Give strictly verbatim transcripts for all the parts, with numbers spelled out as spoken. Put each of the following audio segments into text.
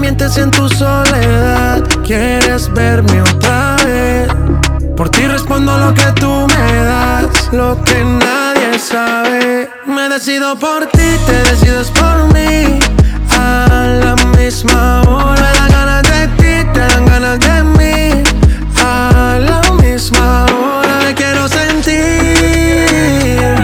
mientes en tu soledad. Quieres verme otra vez. Por ti respondo lo que tú me das, lo que nadie sabe. Me decido por ti, te decides por mí. A la misma hora me dan ganas de ti, te dan ganas de mí. A la misma hora me quiero sentir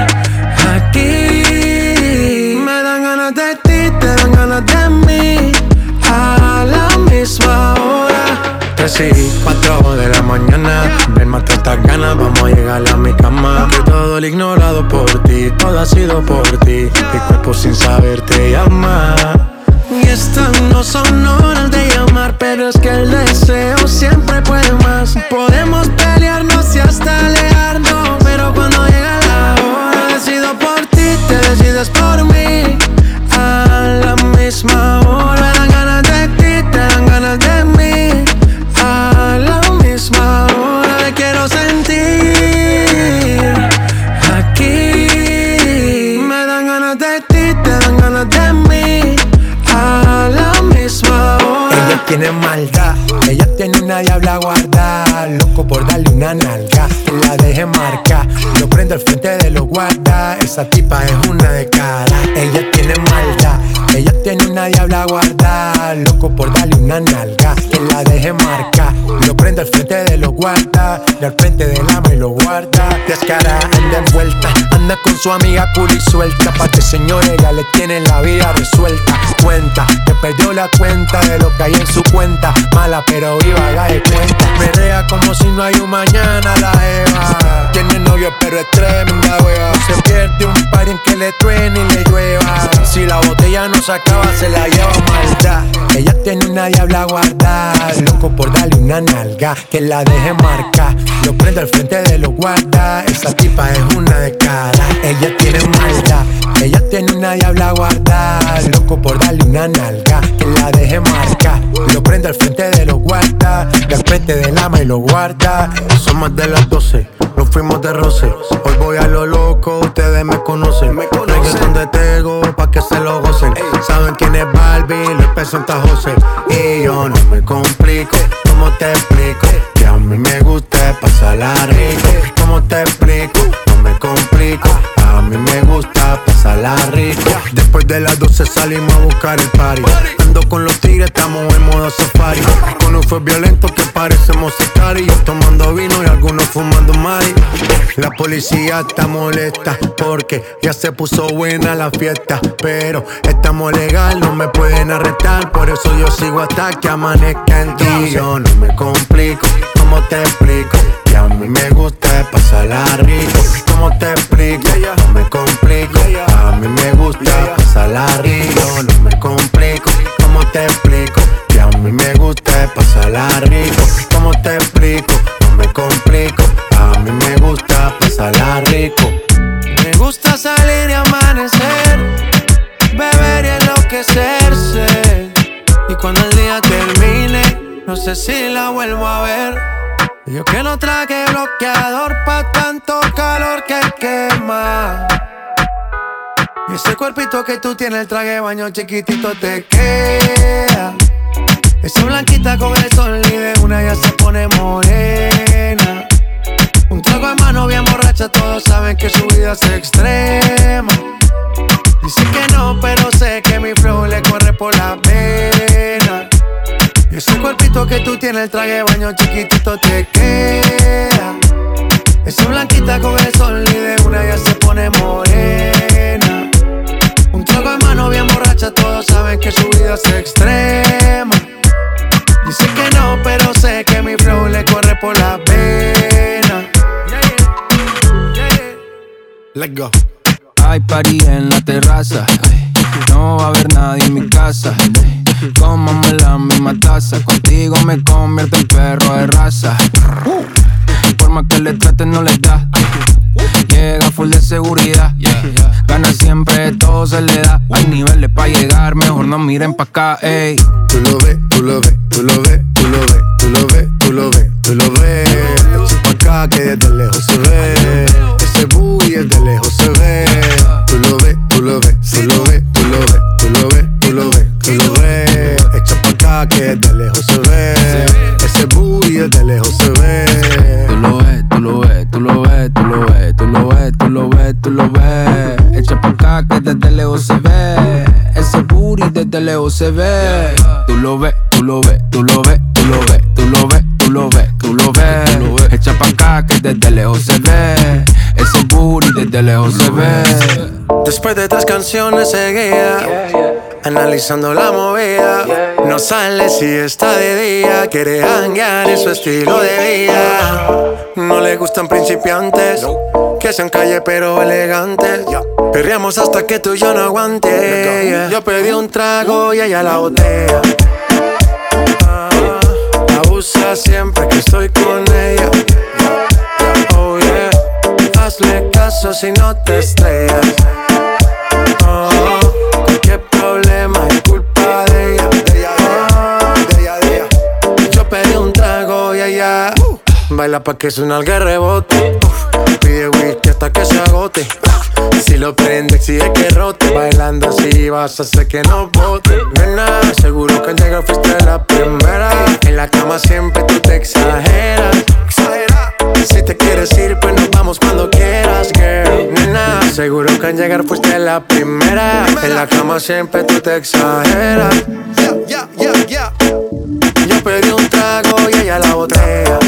aquí. Me dan ganas de ti, te dan ganas de mí. A la misma hora. Tres y cuatro de la mañana, ven, mata estas ganas, vamos a llegar a mi cama. Que todo lo ignorado por ti, todo ha sido por ti. Mi cuerpo sin saber te llama. Y estas no son horas de llamar, pero es que el deseo siempre puede más. Podemos pelearnos y hasta alejarnos, pero cuando llega la hora decido por ti, te decides por mí. A la misma hora me dan ganas de ti, te dan ganas de mí. A la misma hora me quiero sentir aquí. Me dan ganas de ti, te dan ganas de mí. A la misma hora. Ella tiene maldad, ella tiene una diabla guarda. Loco por darle una nalga, que la deje marcar. Lo prendo al frente de los guardas. Esa tipa es una de cara. Ella tiene maldad, ella tiene una diabla guarda. Loco por darle una nalga, que la deje marcar. Lo prendo al frente de los guardas. Y al frente del ama y lo guarda. Descara, anda envuelta, anda con su amiga cool y suelta. Pa' que señores ya le tienen la vida resuelta. Cuenta, que perdió la cuenta de lo que hay en su cuenta. Mala pero viva, haga de cuenta. Perrea como si no hay un mañana la Eva. Tiene novio pero es tremenda wea. Se pierde un par en que le truene y le llueva. Si la botella no se acaba se la lleva maldad. Ella tiene una diabla guarda. Loco por darle una nalga, que la deje marcar. Lo prende al frente de los guardas. Esa tipa es una de cara. Ella tiene maldad, ella tiene una diabla guarda. Loco por darle una nalga, que la deje marcar. Lo prende al frente de los guardas. Y al frente del ama y lo guarda. Son más de las doce, nos fuimos de roce. Hoy voy a lo loco, ustedes me conocen. Me conocen de Tego, pa' que se lo gocen. Ey. Saben quién es Barbie, les presenta José. Y yo no me complico, ¿cómo te explico? Que a mí me gusta pasarla rico. ¿Cómo te explico? No me complico, a mí me gusta pasarla rico. Después de las doce salimos a buscar el party. Ando con los tigres, estamos en modo safari. Con un fue violento que parecemos sicarios. Tomando vino y algunos fumando mari. La policía está molesta porque ya se puso buena la fiesta. Pero estamos legal, no me pueden arrestar. Por eso yo sigo hasta que amanezca en ti. Yo no me complico, ¿cómo te explico? Que a mí me gusta pasarla rico. ¿Cómo te explico? No me complico, a mí me gusta pasarla rico. No me complico, ¿cómo te explico? Que a mí me gusta pasarla rico. ¿Cómo te explico? No me complico, a mí me gusta pasarla rico. Me gusta salir y amanecer, beber y enloquecerse. Y cuando el día termine, no sé si la vuelvo a ver. Yo que no traje bloqueador pa' tanto calor que quema. Y ese cuerpito que tú tienes, el traje de baño chiquitito te queda. Esa blanquita con el sol y de una ya se pone morena. Un trago en mano bien borracha, todos saben que su vida es extrema. Dice que no, pero sé que mi flow le corre por la vena. Y ese cuerpito que tú tienes, el traje de baño chiquitito te queda. Esa blanquita con el sol y de una ya se pone morena. Un trago en mano bien borracha, todos saben que su vida es extrema. Dice que no, pero sé que mi flow le corre por la vena. Let's go. Hay party en la terraza, no va a haber nadie en mi casa. Comamos la misma taza, contigo me convierto en perro de raza. Por más que le traten no les da. Llega full de seguridad, gana siempre, todo se le da. Hay niveles pa' llegar, mejor no miren pa' acá, ey. Tú lo ves, tú lo ves, tú lo ves, tú lo ves, tú lo ves, tú lo ves, tú lo ves. Echa pa' acá que desde lejos se ve. Ese booty desde lejos se ve. Tú lo ves, tú lo ves, tú lo ves, tú lo ves, tú lo ves, tú lo ves, tú lo ves. Echa pa' acá desde lejos se ve. Ese booty desde lejos se ve. Tú lo ves, tú lo ves, tú lo ves, tú lo ves, tú lo ves, tú lo ves, tú lo ves. Echa pa' acá que desde lejos se ve. Ese booty desde lejos se ve. Tú lo ves, tú lo ves, tú lo ves, tú lo ves, tú lo ves, tú lo ves, tú lo ves. Echa pa' acá que desde lejos se ve. Ese booty desde lejos se ve. Después de tres canciones seguía, analizando la movida. No sale si está de día, quiere hanguear en su estilo de vida. No le gustan principiantes, que sean calle pero elegantes. Perreamos hasta que tú y yo no aguante. Yo pedí un trago y ella la botella. Abusa siempre que estoy con ella. Oh yeah, hazle caso si no te estrellas. Oh, cualquier problema es culpa de ella. De ella, de ella, de ella. Yo pedí un trago y ella uh, baila pa' que suena el rebote. Uh, pide whisky hasta que se agote. Si lo prende, exige que rote. Bailando así vas a hacer que no bote. Nena, seguro que al llegar fuiste la primera. En la cama siempre tú te exageras. Si te quieres ir, pues nos vamos cuando quieras, girl. Nena, seguro que al llegar fuiste la primera. En la cama siempre tú te exageras. Yeah, yeah, yeah, yeah. Yo pedí un trago y ella la botella.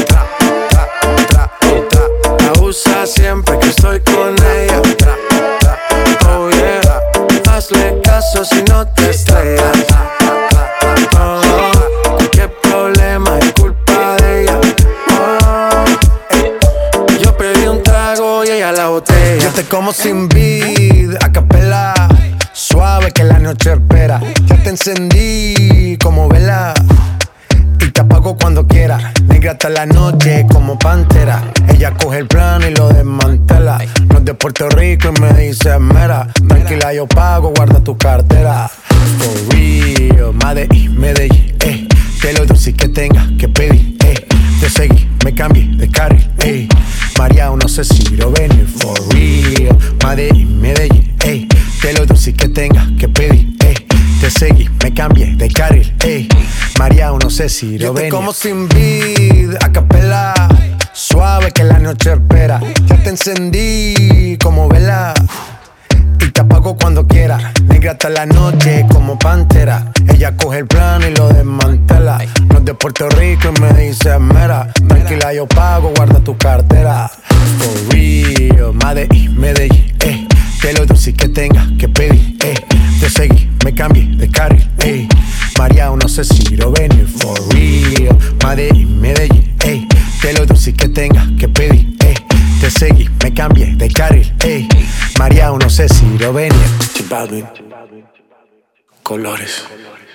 Abusa siempre que estoy con ella. Oh yeah, hazle caso si no te estrellas. Oh, cualquier problema es culpa de ella. Oh, hey. Yo pedí un trago y ella la botella. Yo te como sin vid, a capela. Suave que la noche espera. Ya te encendí como vela y te apago cuando quiera. Negra hasta la noche como pantera. Ella coge el plano y lo desmantela. No es de Puerto Rico y me dice mera. Tranquila, yo pago, guarda tu cartera. For real, Medellín, Medellín, eh. Que lo dulce que tenga que pedir, eh. Te seguí, me cambié de carril, eh. María, no sé si lo venir. For real, Medellín, Medellín, eh. Que lo dulce que tenga que pedir, eh. Te seguí, me cambié de carril, ey. María, no sé si lo ven. Yo te como sin vid, a capela. Suave que la noche espera. Ya te encendí como vela y te apago cuando quiera. Negra hasta la noche como pantera. Ella coge el plano y lo desmantela. No es de Puerto Rico y me dice mera. Tranquila, yo pago, guarda tu cartera. For real, Medellín, Medellín, eh. Que lo dulce que tenga que pedir, eh. Te seguí, me cambié de carril, ey. María, no sé si lo venir. For real, Medellín, Medellín, ey. Que lo dulce que tenga que pedir, ey. Te seguí, me cambié de carril, ey. María, no sé si lo venir. Colores.